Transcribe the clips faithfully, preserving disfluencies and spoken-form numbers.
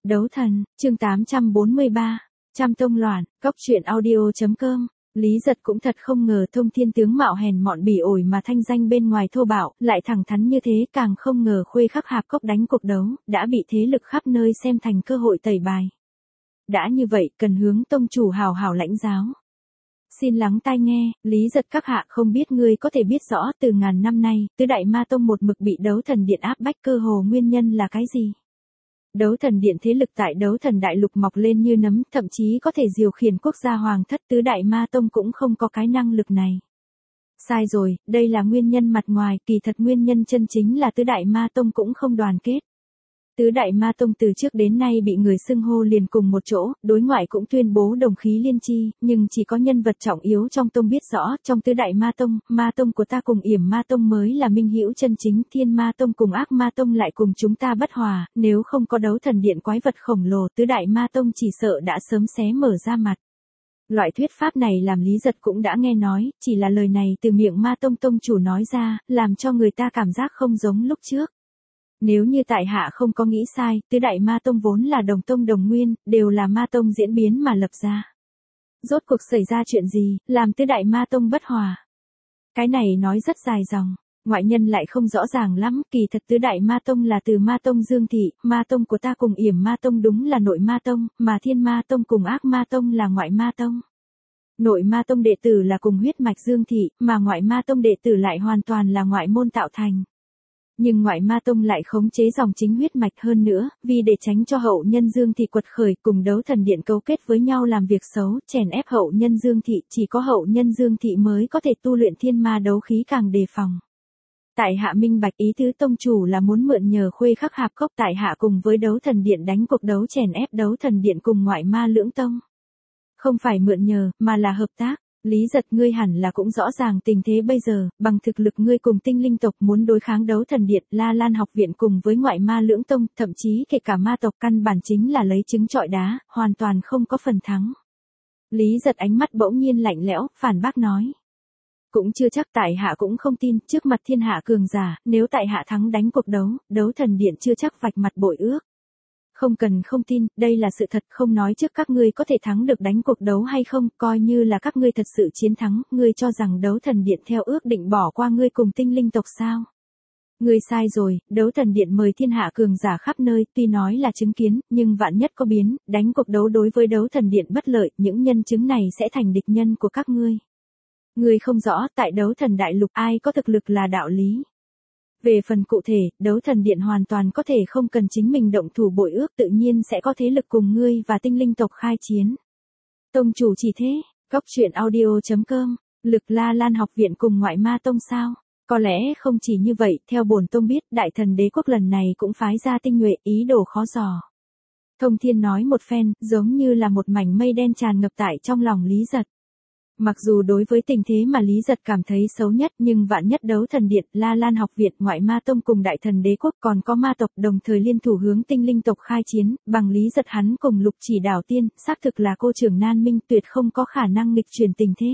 Đấu thần, chương tám trăm bốn mươi ba, trăm tông loạn, cóc truyện audio.com. Lý Giật cũng thật không ngờ Thông Thiên tướng mạo hèn mọn bỉ ổi mà thanh danh bên ngoài thô bạo, lại thẳng thắn như thế, càng không ngờ Khuê Khắc Hạp Cốc đánh cuộc đấu, đã bị thế lực khắp nơi xem thành cơ hội tẩy bài. Đã như vậy, cần hướng tông chủ hào hào lãnh giáo. Xin lắng tai nghe, Lý Giật các hạ, không biết ngươi có thể biết rõ từ ngàn năm nay, tứ đại ma tông một mực bị đấu thần điện áp bách, cơ hồ nguyên nhân là cái gì? Đấu thần điện thế lực tại đấu thần đại lục mọc lên như nấm, thậm chí có thể điều khiển quốc gia hoàng thất, tứ đại ma tông cũng không có cái năng lực này. Sai rồi, đây là nguyên nhân mặt ngoài, kỳ thật nguyên nhân chân chính là tứ đại ma tông cũng không đoàn kết. Tứ đại ma tông từ trước đến nay bị người xưng hô liền cùng một chỗ, đối ngoại cũng tuyên bố đồng khí liên chi, nhưng chỉ có nhân vật trọng yếu trong tông biết rõ, trong tứ đại ma tông, ma tông của ta cùng yểm ma tông mới là minh hữu chân chính, thiên ma tông cùng ác ma tông lại cùng chúng ta bất hòa, nếu không có đấu thần điện quái vật khổng lồ, tứ đại ma tông chỉ sợ đã sớm xé mở ra mặt. Loại thuyết pháp này làm Lý Giật cũng đã nghe nói, chỉ là lời này từ miệng ma tông tông chủ nói ra, làm cho người ta cảm giác không giống lúc trước. Nếu như tại hạ không có nghĩ sai, tứ đại ma tông vốn là đồng tông đồng nguyên, đều là ma tông diễn biến mà lập ra. Rốt cuộc xảy ra chuyện gì, làm tứ đại ma tông bất hòa? Cái này nói rất dài dòng, ngoại nhân lại không rõ ràng lắm, kỳ thật tứ đại ma tông là từ ma tông Dương Thị, ma tông của ta cùng yểm ma tông đúng là nội ma tông, mà thiên ma tông cùng ác ma tông là ngoại ma tông. Nội ma tông đệ tử là cùng huyết mạch Dương Thị, mà ngoại ma tông đệ tử lại hoàn toàn là ngoại môn tạo thành. Nhưng ngoại ma tông lại khống chế dòng chính huyết mạch hơn nữa, vì để tránh cho hậu nhân Dương Thị quật khởi, cùng đấu thần điện cấu kết với nhau làm việc xấu, chèn ép hậu nhân Dương Thị, chỉ có hậu nhân Dương Thị mới có thể tu luyện thiên ma đấu khí càng đề phòng. Tại hạ minh bạch ý tứ tông chủ là muốn mượn nhờ Khuê Khắc Hạp Cốc tại hạ cùng với đấu thần điện đánh cuộc đấu chèn ép đấu thần điện cùng ngoại ma lưỡng tông. Không phải mượn nhờ, mà là hợp tác. Lý Giật, ngươi hẳn là cũng rõ ràng tình thế bây giờ, bằng thực lực ngươi cùng tinh linh tộc muốn đối kháng đấu thần điện, La Lan học viện cùng với ngoại ma lưỡng tông, thậm chí kể cả ma tộc, căn bản chính là lấy trứng trọi đá, hoàn toàn không có phần thắng. Lý Giật ánh mắt bỗng nhiên lạnh lẽo, phản bác nói. Cũng chưa chắc, tại hạ cũng không tin, trước mặt thiên hạ cường giả, nếu tại hạ thắng đánh cuộc đấu, đấu thần điện chưa chắc vạch mặt bội ước. Không cần không tin, đây là sự thật, không nói trước các ngươi có thể thắng được đánh cuộc đấu hay không, coi như là các ngươi thật sự chiến thắng, ngươi cho rằng đấu thần điện theo ước định bỏ qua ngươi cùng tinh linh tộc sao? Ngươi sai rồi, đấu thần điện mời thiên hạ cường giả khắp nơi, tuy nói là chứng kiến, nhưng vạn nhất có biến, đánh cuộc đấu đối với đấu thần điện bất lợi, những nhân chứng này sẽ thành địch nhân của các ngươi. Ngươi không rõ, tại đấu thần đại lục ai có thực lực là đạo lý. Về phần cụ thể, đấu thần điện hoàn toàn có thể không cần chính mình động thủ bội ước, tự nhiên sẽ có thế lực cùng ngươi và tinh linh tộc khai chiến. Tông chủ chỉ thế, cóc truyện audio.com, lực La Lan học viện cùng ngoại ma tông sao? Có lẽ không chỉ như vậy, theo bổn tông biết, đại thần đế quốc lần này cũng phái ra tinh nhuệ, ý đồ khó dò. Thông Thiên nói một phen, giống như là một mảnh mây đen tràn ngập tại trong lòng Lý Giật. Mặc dù đối với tình thế mà Lý Giật cảm thấy xấu nhất, nhưng vạn nhất đấu thần điện, La Lan học viện, ngoại ma tông cùng đại thần đế quốc còn có ma tộc đồng thời liên thủ hướng tinh linh tộc khai chiến, bằng Lý Giật hắn cùng Lục Chỉ Đảo Tiên, xác thực là cô trưởng nan minh, tuyệt không có khả năng nghịch chuyển tình thế.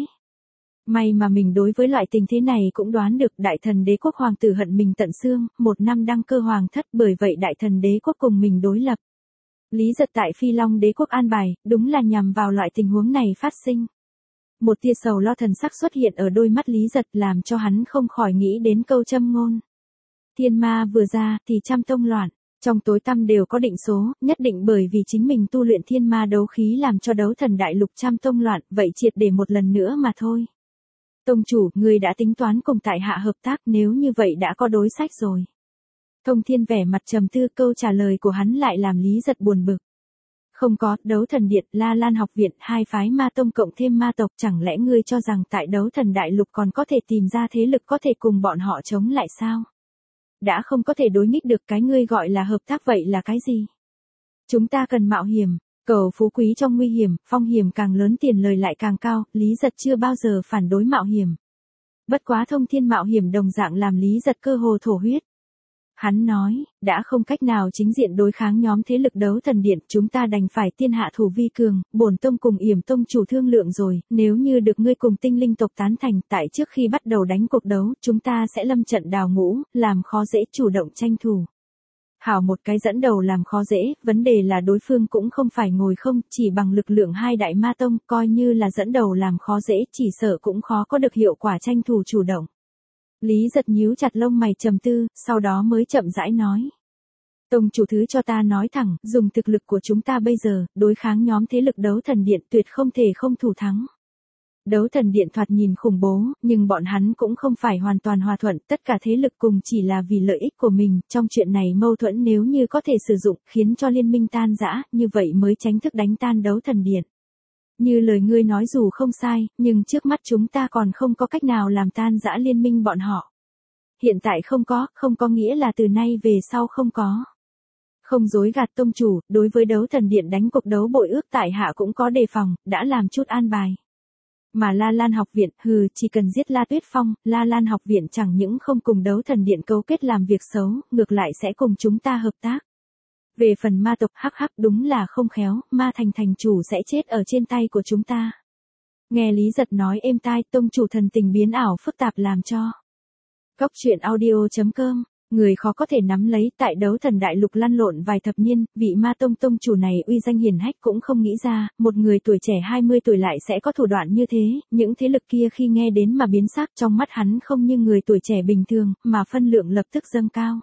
May mà mình đối với loại tình thế này cũng đoán được, đại thần đế quốc hoàng tử hận mình tận xương, một năm đăng cơ hoàng thất, bởi vậy đại thần đế quốc cùng mình đối lập. Lý Giật tại Phi Long đế quốc an bài, đúng là nhằm vào loại tình huống này phát sinh. Một tia sầu lo thần sắc xuất hiện ở đôi mắt Lý Giật, làm cho hắn không khỏi nghĩ đến câu châm ngôn. Thiên ma vừa ra thì trăm tông loạn, trong tối tăm đều có định số, nhất định bởi vì chính mình tu luyện thiên ma đấu khí làm cho đấu thần đại lục trăm tông loạn, vậy triệt để một lần nữa mà thôi. Tông chủ, người đã tính toán cùng tại hạ hợp tác, nếu như vậy đã có đối sách rồi. Thông Thiên vẻ mặt trầm tư, câu trả lời của hắn lại làm Lý Giật buồn bực. Không có, đấu thần điện, La Lan học viện, hai phái ma tông cộng thêm ma tộc, chẳng lẽ ngươi cho rằng tại đấu thần đại lục còn có thể tìm ra thế lực có thể cùng bọn họ chống lại sao? Đã không có thể đối nghịch được, cái ngươi gọi là hợp tác vậy là cái gì? Chúng ta cần mạo hiểm, cầu phú quý trong nguy hiểm, phong hiểm càng lớn tiền lời lại càng cao, Lý Giật chưa bao giờ phản đối mạo hiểm. Bất quá Thông Thiên mạo hiểm đồng dạng làm Lý Giật cơ hồ thổ huyết. Hắn nói, đã không cách nào chính diện đối kháng nhóm thế lực đấu thần điện, chúng ta đành phải tiên hạ thủ vi cường, bổn tông cùng yểm tông chủ thương lượng rồi, nếu như được ngươi cùng tinh linh tộc tán thành, tại trước khi bắt đầu đánh cuộc đấu, chúng ta sẽ lâm trận đào ngũ, làm khó dễ chủ động tranh thủ. Hảo một cái dẫn đầu làm khó dễ, vấn đề là đối phương cũng không phải ngồi không, chỉ bằng lực lượng hai đại ma tông, coi như là dẫn đầu làm khó dễ, chỉ sợ cũng khó có được hiệu quả tranh thủ chủ động. Lý Giật nhíu chặt lông mày trầm tư, sau đó mới chậm rãi nói. Tông chủ thứ cho ta nói thẳng, dùng thực lực của chúng ta bây giờ, đối kháng nhóm thế lực đấu thần điện tuyệt không thể không thủ thắng. Đấu thần điện thoạt nhìn khủng bố, nhưng bọn hắn cũng không phải hoàn toàn hòa thuận, tất cả thế lực cùng chỉ là vì lợi ích của mình, trong chuyện này mâu thuẫn nếu như có thể sử dụng, khiến cho liên minh tan rã, như vậy mới tránh thức đánh tan đấu thần điện. Như lời ngươi nói dù không sai, nhưng trước mắt chúng ta còn không có cách nào làm tan rã liên minh bọn họ. Hiện tại không có, không có nghĩa là từ nay về sau không có. Không dối gạt tông chủ, đối với đấu thần điện đánh cuộc đấu bội ước tại hạ cũng có đề phòng, đã làm chút an bài. Mà La Lan học viện, hừ, chỉ cần giết La Tuyết Phong, La Lan học viện chẳng những không cùng đấu thần điện cấu kết làm việc xấu, ngược lại sẽ cùng chúng ta hợp tác. Về phần ma tộc hắc hắc đúng là không khéo, ma thành thành chủ sẽ chết ở trên tay của chúng ta. Nghe Lý Giật nói êm tai, tông chủ thần tình biến ảo phức tạp làm cho. Cốc truyện audio chấm com, người khó có thể nắm lấy, tại đấu thần đại lục lăn lộn vài thập niên, vị ma tông tông chủ này uy danh hiển hách cũng không nghĩ ra, một người tuổi trẻ hai mươi tuổi lại sẽ có thủ đoạn như thế, những thế lực kia khi nghe đến mà biến sắc trong mắt hắn không như người tuổi trẻ bình thường, mà phân lượng lập tức dâng cao.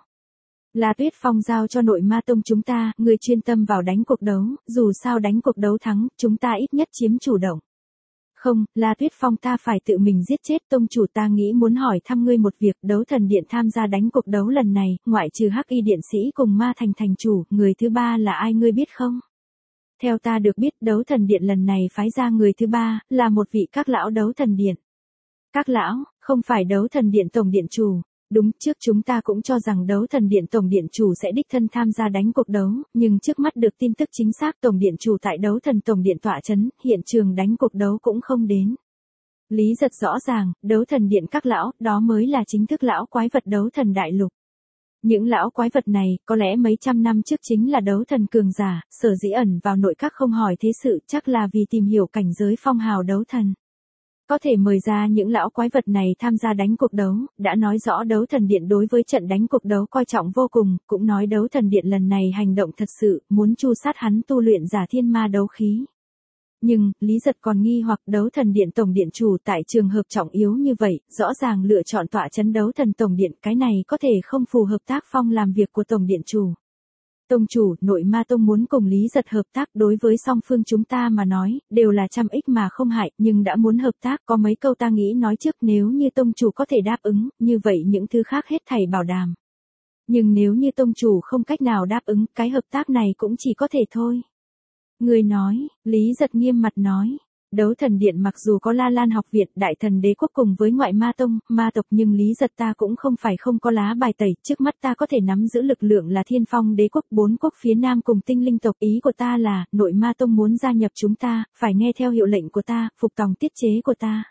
La Tuyết Phong giao cho nội ma tông chúng ta, người chuyên tâm vào đánh cuộc đấu, dù sao đánh cuộc đấu thắng, chúng ta ít nhất chiếm chủ động. Không, La Tuyết Phong ta phải tự mình giết chết tông chủ, ta nghĩ muốn hỏi thăm ngươi một việc, đấu thần điện tham gia đánh cuộc đấu lần này, ngoại trừ Hắc Y điện sĩ cùng ma thành thành chủ, người thứ ba là ai ngươi biết không? Theo ta được biết, đấu thần điện lần này phái ra người thứ ba, là một vị các lão đấu thần điện. Các lão, không phải đấu thần điện tổng điện chủ. Đúng, trước chúng ta cũng cho rằng đấu thần điện tổng điện chủ sẽ đích thân tham gia đánh cuộc đấu, nhưng trước mắt được tin tức chính xác tổng điện chủ tại đấu thần tổng điện tọa chấn, hiện trường đánh cuộc đấu cũng không đến. Lý Giật rõ ràng, đấu thần điện các lão, đó mới là chính thức lão quái vật đấu thần đại lục. Những lão quái vật này, có lẽ mấy trăm năm trước chính là đấu thần cường giả, sở dĩ ẩn vào nội các không hỏi thế sự, chắc là vì tìm hiểu cảnh giới phong hào đấu thần. Có thể mời ra những lão quái vật này tham gia đánh cuộc đấu, đã nói rõ đấu thần điện đối với trận đánh cuộc đấu coi trọng vô cùng, cũng nói đấu thần điện lần này hành động thật sự, muốn tru sát hắn tu luyện giả thiên ma đấu khí. Nhưng, Lý Giật còn nghi hoặc đấu thần điện tổng điện chủ tại trường hợp trọng yếu như vậy, rõ ràng lựa chọn tọa chấn đấu thần tổng điện, cái này có thể không phù hợp tác phong làm việc của tổng điện chủ. Tông chủ, nội ma tông muốn cùng Lý Giật hợp tác, đối với song phương chúng ta mà nói, đều là trăm ích mà không hại, nhưng đã muốn hợp tác, có mấy câu ta nghĩ nói trước, nếu như tông chủ có thể đáp ứng, như vậy những thứ khác hết thảy bảo đảm. Nhưng nếu như tông chủ không cách nào đáp ứng, cái hợp tác này cũng chỉ có thể thôi. Người nói, Lý Giật nghiêm mặt nói. Đấu thần điện mặc dù có La Lan học viện, đại thần đế quốc cùng với ngoại ma tông, ma tộc, nhưng Lý Giật ta cũng không phải không có lá bài tẩy, trước mắt ta có thể nắm giữ lực lượng là Thiên Phong đế quốc, bốn quốc phía nam cùng tinh linh tộc, ý của ta là, nội ma tông muốn gia nhập chúng ta, phải nghe theo hiệu lệnh của ta, phục tòng tiết chế của ta.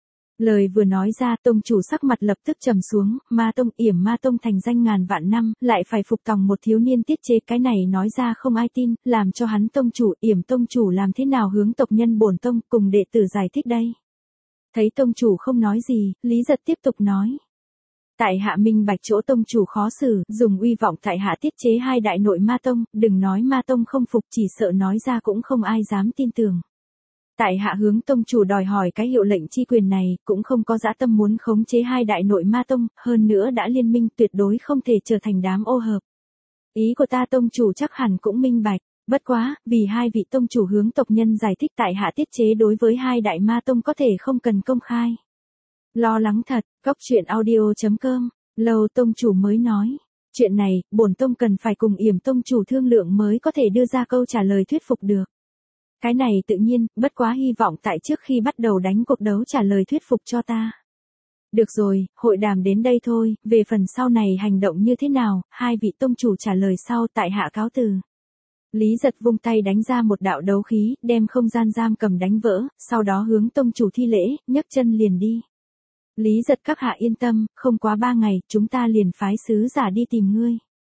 Lời vừa nói ra, tông chủ sắc mặt lập tức trầm xuống, ma tông, yểm ma tông thành danh ngàn vạn năm, lại phải phục tòng một thiếu niên tiết chế, cái này nói ra không ai tin, làm cho hắn tông chủ, yểm tông chủ làm thế nào hướng tộc nhân bổn tông, cùng đệ tử giải thích đây. Thấy tông chủ không nói gì, Lý Giật tiếp tục nói. Tại hạ minh bạch chỗ tông chủ khó xử, dùng uy vọng tại hạ tiết chế hai đại nội ma tông, đừng nói ma tông không phục, chỉ sợ nói ra cũng không ai dám tin tưởng. Tại hạ hướng tông chủ đòi hỏi cái hiệu lệnh chi quyền này, cũng không có dã tâm muốn khống chế hai đại nội ma tông, hơn nữa đã liên minh tuyệt đối không thể trở thành đám ô hợp. Ý của ta tông chủ chắc hẳn cũng minh bạch, bất quá, vì hai vị tông chủ hướng tộc nhân giải thích tại hạ tiết chế đối với hai đại ma tông có thể không cần công khai. Lo lắng thật, cốc truyện audio chấm com, lâu tông chủ mới nói. Chuyện này, bổn tông cần phải cùng yểm tông chủ thương lượng mới có thể đưa ra câu trả lời thuyết phục được. Cái này tự nhiên, bất quá hy vọng tại trước khi bắt đầu đánh cuộc đấu trả lời thuyết phục cho ta. Được rồi, hội đàm đến đây thôi, về phần sau này hành động như thế nào, hai vị tông chủ trả lời sau, tại hạ cáo từ. Lý Giật vung tay đánh ra một đạo đấu khí, đem không gian giam cầm đánh vỡ, sau đó hướng tông chủ thi lễ, nhấc chân liền đi. Lý Giật các hạ yên tâm, không quá ba ngày, chúng ta liền phái sứ giả đi tìm ngươi.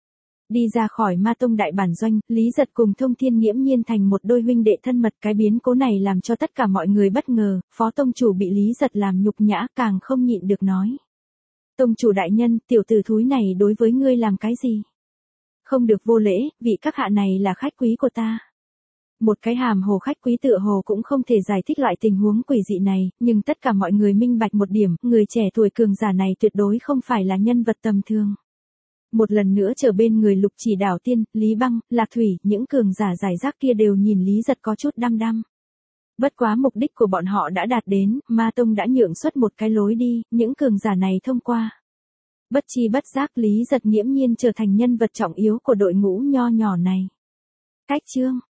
Đi ra khỏi ma tông đại bản doanh, Lý Giật cùng Thông Thiên nghiễm nhiên thành một đôi huynh đệ thân mật, cái biến cố này làm cho tất cả mọi người bất ngờ, phó tông chủ bị Lý Giật làm nhục nhã càng không nhịn được nói. Tông chủ đại nhân, tiểu tử thúi này đối với ngươi làm cái gì? Không được vô lễ, vị các hạ này là khách quý của ta. Một cái hàm hồ khách quý tựa hồ cũng không thể giải thích loại tình huống quỷ dị này, nhưng tất cả mọi người minh bạch một điểm, người trẻ tuổi cường giả này tuyệt đối không phải là nhân vật tầm thường. Một lần nữa trở bên người Lục Chỉ Đảo Tiên, Lý Băng, Lạc Thủy, những cường giả giải rác kia đều nhìn Lý Giật có chút đăm đăm. Bất quá mục đích của bọn họ đã đạt đến, Ma Tông đã nhượng xuất một cái lối đi, những cường giả này thông qua. Bất chi bất giác Lý Giật nghiễm nhiên trở thành nhân vật trọng yếu của đội ngũ nho nhỏ này. Cách chương